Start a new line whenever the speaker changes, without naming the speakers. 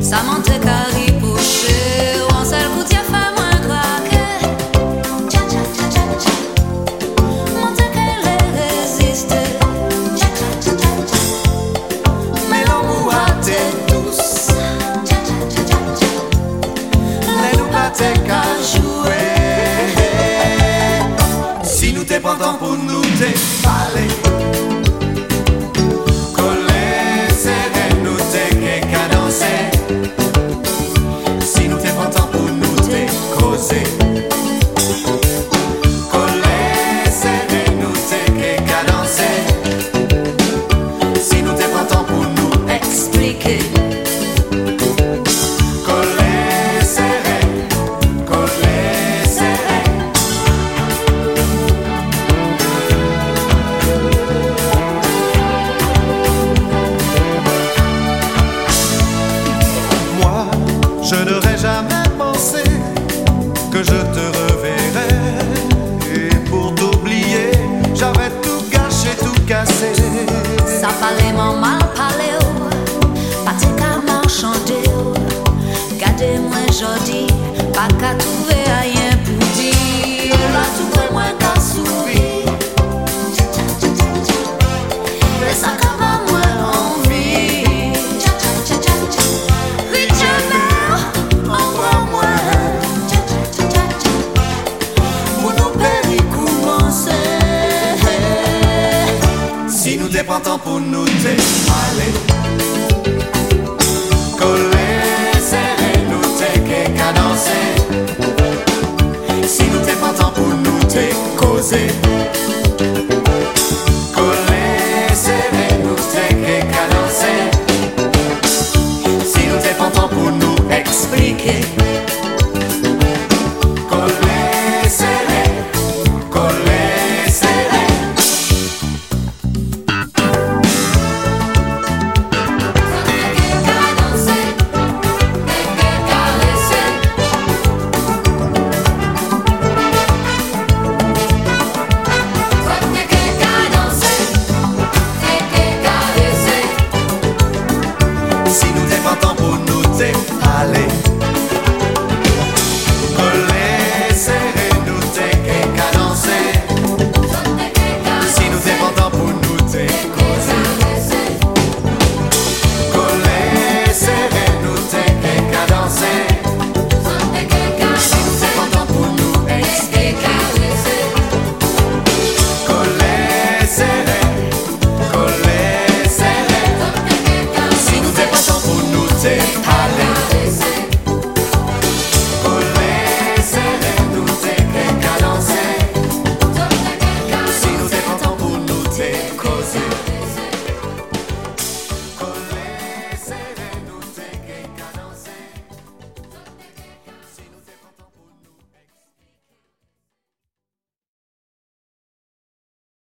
Ça monte carré poussé, on seul coup de fait moins craquer. Tcha tcha tcha tcha tcha. Monte qu'elle résiste. Tcha tcha tcha tcha tcha. Mais l'amour a été douce. Tcha tcha tcha tcha tcha. Les nous pas qu'à jouer.
Si nous t'es pas temps pour nous te parler.
Je n'aurais jamais pensé que je te reverrais. Et pour t'oublier, j'avais tout gâché, tout cassé.
Ça fallait m'en mal parler, pas te qu'à marchander. Gardez-moi jodi, pas qu'à